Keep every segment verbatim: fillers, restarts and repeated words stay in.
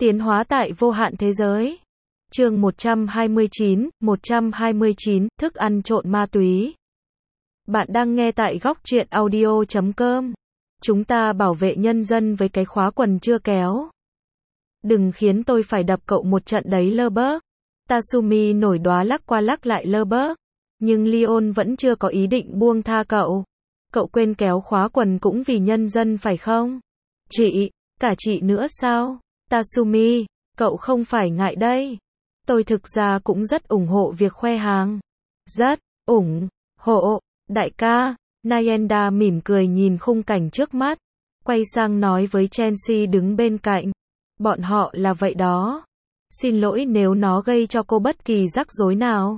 Tiến hóa tại vô hạn thế giới. Chương một trăm hai mươi chín, một trăm hai mươi chín, thức ăn trộn ma túy. Bạn đang nghe tại góc truyện audio chấm com. Chúng ta bảo vệ nhân dân với cái khóa quần chưa kéo. Đừng khiến tôi phải đập cậu một trận đấy lơ bớt. Tatsumi nổi đoá lắc qua lắc lại lơ bớt. Nhưng Leon vẫn chưa có ý định buông tha cậu. Cậu quên kéo khóa quần cũng vì nhân dân phải không? Chị, cả chị nữa sao? Tatsumi, cậu không phải ngại đây. Tôi thực ra cũng rất ủng hộ việc khoe hàng. Rất ủng hộ, đại ca. Nayenda mỉm cười nhìn khung cảnh trước mắt. Quay sang nói với Chelsea đứng bên cạnh. Bọn họ là vậy đó. Xin lỗi nếu nó gây cho cô bất kỳ rắc rối nào.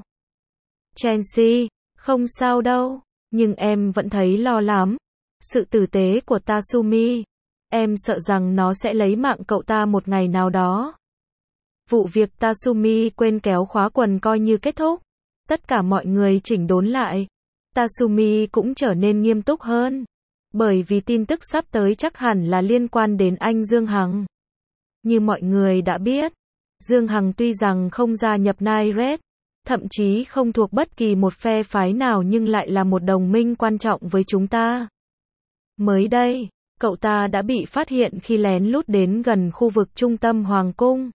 Chelsea, không sao đâu. Nhưng em vẫn thấy lo lắm. Sự tử tế của Tatsumi. Em sợ rằng nó sẽ lấy mạng cậu ta một ngày nào đó. Vụ việc Tatsumi quên kéo khóa quần coi như kết thúc. Tất cả mọi người chỉnh đốn lại. Tatsumi cũng trở nên nghiêm túc hơn. Bởi vì tin tức sắp tới chắc hẳn là liên quan đến anh Dương Hằng. Như mọi người đã biết, Dương Hằng tuy rằng không gia nhập Night Raid, thậm chí không thuộc bất kỳ một phe phái nào nhưng lại là một đồng minh quan trọng với chúng ta. Mới đây, cậu ta đã bị phát hiện khi lén lút đến gần khu vực trung tâm Hoàng cung.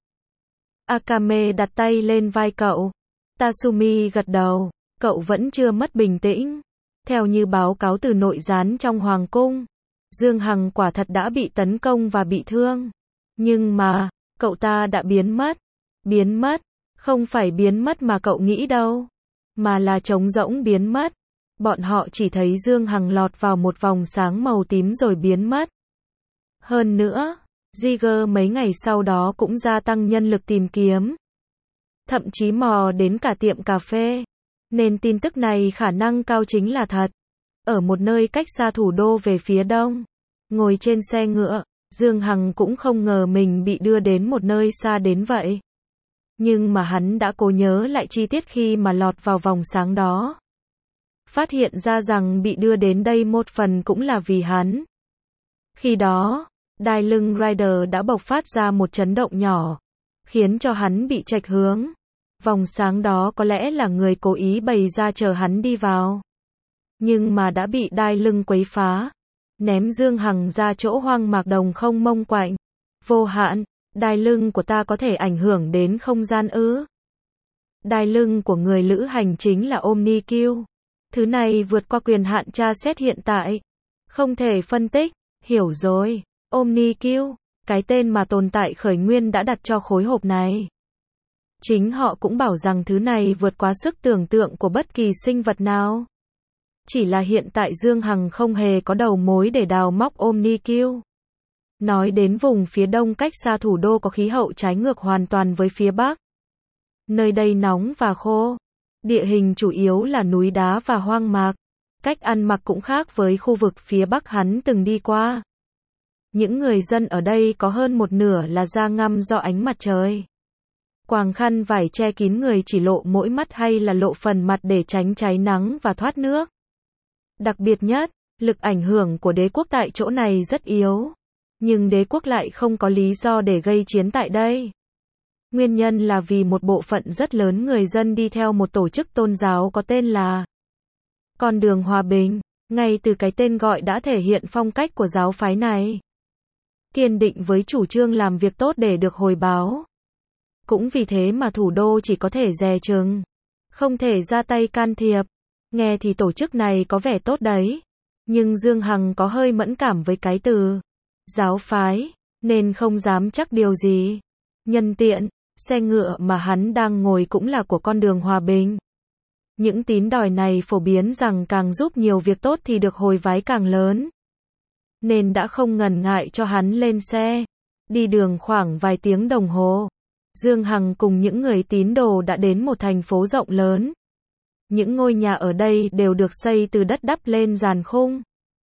Akame đặt tay lên vai cậu. Tatsumi gật đầu. Cậu vẫn chưa mất bình tĩnh. Theo như báo cáo từ nội gián trong Hoàng cung, Dương Hằng quả thật đã bị tấn công và bị thương. Nhưng mà, cậu ta đã biến mất. Biến mất, không phải biến mất mà cậu nghĩ đâu. Mà là trống rỗng biến mất. Bọn họ chỉ thấy Dương Hằng lọt vào một vòng sáng màu tím rồi biến mất. Hơn nữa, Jiger mấy ngày sau đó cũng gia tăng nhân lực tìm kiếm. Thậm chí mò đến cả tiệm cà phê. Nên tin tức này khả năng cao chính là thật. Ở một nơi cách xa thủ đô về phía đông, ngồi trên xe ngựa, Dương Hằng cũng không ngờ mình bị đưa đến một nơi xa đến vậy. Nhưng mà hắn đã cố nhớ lại chi tiết khi mà lọt vào vòng sáng đó. Phát hiện ra rằng bị đưa đến đây một phần cũng là vì hắn. Khi đó, đai lưng Rider đã bộc phát ra một chấn động nhỏ, khiến cho hắn bị chệch hướng. Vòng sáng đó có lẽ là người cố ý bày ra chờ hắn đi vào. Nhưng mà đã bị đai lưng quấy phá. Ném Dương Hằng ra chỗ hoang mạc đồng không mông quạnh. Vô hạn, đai lưng của ta có thể ảnh hưởng đến không gian ư? Đai lưng của người lữ hành chính là Omniq. Thứ này vượt qua quyền hạn tra xét hiện tại. Không thể phân tích, hiểu rồi. Omniq, cái tên mà tồn tại khởi nguyên đã đặt cho khối hộp này. Chính họ cũng bảo rằng thứ này vượt quá sức tưởng tượng của bất kỳ sinh vật nào. Chỉ là hiện tại Dương Hằng không hề có đầu mối để đào móc Omniq. Nói đến vùng phía đông cách xa thủ đô có khí hậu trái ngược hoàn toàn với phía bắc. Nơi đây nóng và khô. Địa hình chủ yếu là núi đá và hoang mạc. Cách ăn mặc cũng khác với khu vực phía bắc hắn từng đi qua. Những người dân ở đây có hơn một nửa là da ngăm do ánh mặt trời. Quàng khăn vải che kín người chỉ lộ mỗi mắt hay là lộ phần mặt để tránh cháy nắng và thoát nước. Đặc biệt nhất, lực ảnh hưởng của đế quốc tại chỗ này rất yếu. Nhưng đế quốc lại không có lý do để gây chiến tại đây. Nguyên nhân là vì một bộ phận rất lớn người dân đi theo một tổ chức tôn giáo có tên là Con đường Hòa bình. Ngay từ cái tên gọi đã thể hiện phong cách của giáo phái này. Kiên định với chủ trương làm việc tốt để được hồi báo. Cũng vì thế mà thủ đô chỉ có thể dè chừng, không thể ra tay can thiệp. Nghe thì tổ chức này có vẻ tốt đấy. Nhưng Dương Hằng có hơi mẫn cảm với cái từ giáo phái, nên không dám chắc điều gì. Nhân tiện, xe ngựa mà hắn đang ngồi cũng là của con đường hòa bình. Những tín đòi này phổ biến rằng càng giúp nhiều việc tốt thì được hồi vái càng lớn. Nên đã không ngần ngại cho hắn lên xe. Đi đường khoảng vài tiếng đồng hồ. Dương Hằng cùng những người tín đồ đã đến một thành phố rộng lớn. Những ngôi nhà ở đây đều được xây từ đất đắp lên giàn khung.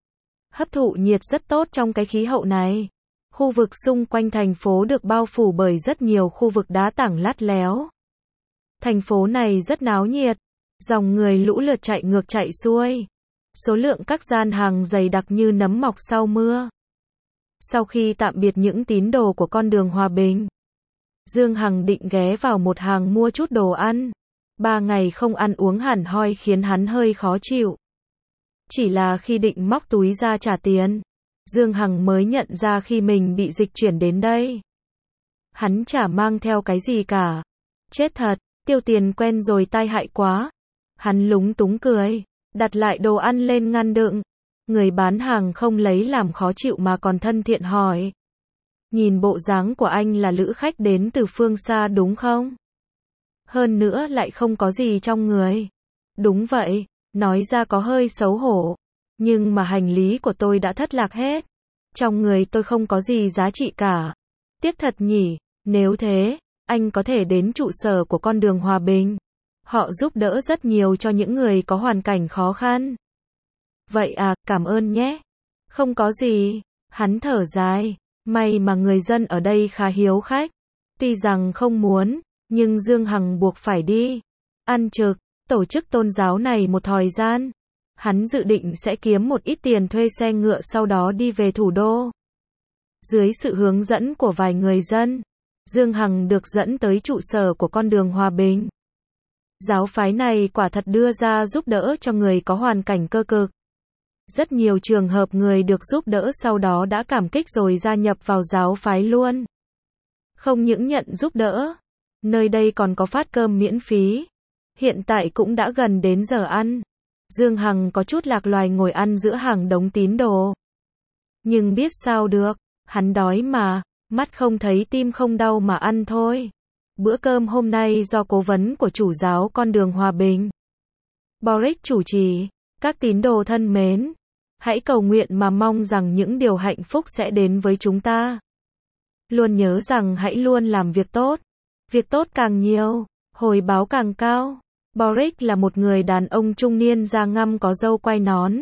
Hấp thụ nhiệt rất tốt trong cái khí hậu này. Khu vực xung quanh thành phố được bao phủ bởi rất nhiều khu vực đá tảng lát léo. Thành phố này rất náo nhiệt. Dòng người lũ lượt chạy ngược chạy xuôi. Số lượng các gian hàng dày đặc như nấm mọc sau mưa. Sau khi tạm biệt những tín đồ của con đường hòa bình, Dương Hằng định ghé vào một hàng mua chút đồ ăn. Ba ngày không ăn uống hẳn hoi khiến hắn hơi khó chịu. Chỉ là khi định móc túi ra trả tiền, Dương Hằng mới nhận ra khi mình bị dịch chuyển đến đây. Hắn chả mang theo cái gì cả. Chết thật, tiêu tiền quen rồi tai hại quá. Hắn lúng túng cười, đặt lại đồ ăn lên ngăn đựng. Người bán hàng không lấy làm khó chịu mà còn thân thiện hỏi. Nhìn bộ dáng của anh là lữ khách đến từ phương xa đúng không? Hơn nữa lại không có gì trong người. Đúng vậy, nói ra có hơi xấu hổ. Nhưng mà hành lý của tôi đã thất lạc hết. Trong người tôi không có gì giá trị cả. Tiếc thật nhỉ, nếu thế, anh có thể đến trụ sở của con đường Hòa Bình. Họ giúp đỡ rất nhiều cho những người có hoàn cảnh khó khăn. Vậy à, cảm ơn nhé. Không có gì, hắn thở dài. May mà người dân ở đây khá hiếu khách. Tuy rằng không muốn, nhưng Dương Hằng buộc phải đi. Ăn trực, tổ chức tôn giáo này một thời gian. Hắn dự định sẽ kiếm một ít tiền thuê xe ngựa sau đó đi về thủ đô. Dưới sự hướng dẫn của vài người dân, Dương Hằng được dẫn tới trụ sở của con đường Hòa Bình. Giáo phái này quả thật đưa ra giúp đỡ cho người có hoàn cảnh cơ cực. Rất nhiều trường hợp người được giúp đỡ sau đó đã cảm kích rồi gia nhập vào giáo phái luôn. Không những nhận giúp đỡ, nơi đây còn có phát cơm miễn phí. Hiện tại cũng đã gần đến giờ ăn. Dương Hằng có chút lạc loài ngồi ăn giữa hàng đống tín đồ. Nhưng biết sao được, hắn đói mà, mắt không thấy tim không đau mà ăn thôi. Bữa cơm hôm nay do cố vấn của chủ giáo con đường Hòa Bình, Boric chủ trì. Các tín đồ thân mến, hãy cầu nguyện mà mong rằng những điều hạnh phúc sẽ đến với chúng ta. Luôn nhớ rằng hãy luôn làm việc tốt. Việc tốt càng nhiều, hồi báo càng cao. Boric là một người đàn ông trung niên da ngăm có râu quai nón.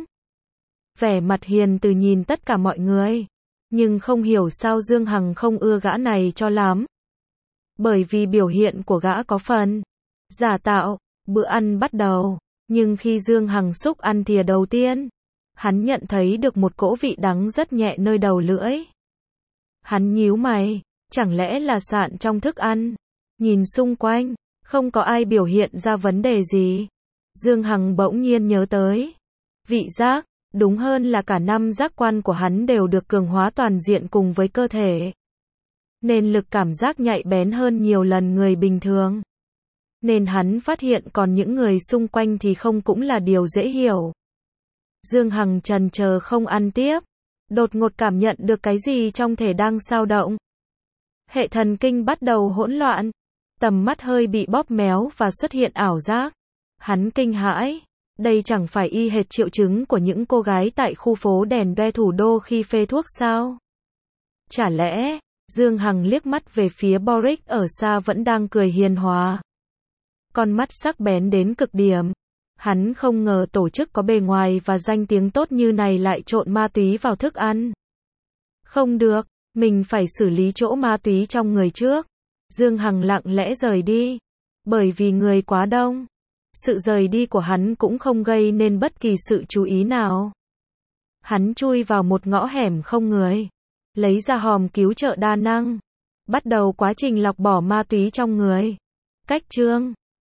Vẻ mặt hiền từ nhìn tất cả mọi người. Nhưng không hiểu sao Dương Hằng không ưa gã này cho lắm. Bởi vì biểu hiện của gã có phần giả tạo. Bữa ăn bắt đầu. Nhưng khi Dương Hằng xúc ăn thìa đầu tiên, hắn nhận thấy được một cỗ vị đắng rất nhẹ nơi đầu lưỡi. Hắn nhíu mày, chẳng lẽ là sạn trong thức ăn? Nhìn xung quanh, không có ai biểu hiện ra vấn đề gì. Dương Hằng bỗng nhiên nhớ tới. Vị giác, đúng hơn là cả năm giác quan của hắn đều được cường hóa toàn diện cùng với cơ thể. Nên lực cảm giác nhạy bén hơn nhiều lần người bình thường. Nên hắn phát hiện còn những người xung quanh thì không cũng là điều dễ hiểu. Dương Hằng chần chờ không ăn tiếp. Đột ngột cảm nhận được cái gì trong thể đang xao động. Hệ thần kinh bắt đầu hỗn loạn. Tầm mắt hơi bị bóp méo và xuất hiện ảo giác. Hắn kinh hãi. Đây chẳng phải y hệt triệu chứng của những cô gái tại khu phố đèn đoe thủ đô khi phê thuốc sao? Chả lẽ, Dương Hằng liếc mắt về phía Boric ở xa vẫn đang cười hiền hòa. Con mắt sắc bén đến cực điểm. Hắn không ngờ tổ chức có bề ngoài và danh tiếng tốt như này lại trộn ma túy vào thức ăn. Không được, mình phải xử lý chỗ ma túy trong người trước. Dương Hằng lặng lẽ rời đi. Bởi vì người quá đông. Sự rời đi của hắn cũng không gây nên bất kỳ sự chú ý nào. Hắn chui vào một ngõ hẻm không người. Lấy ra hòm cứu trợ đa năng. Bắt đầu quá trình lọc bỏ ma túy trong người. Cách chương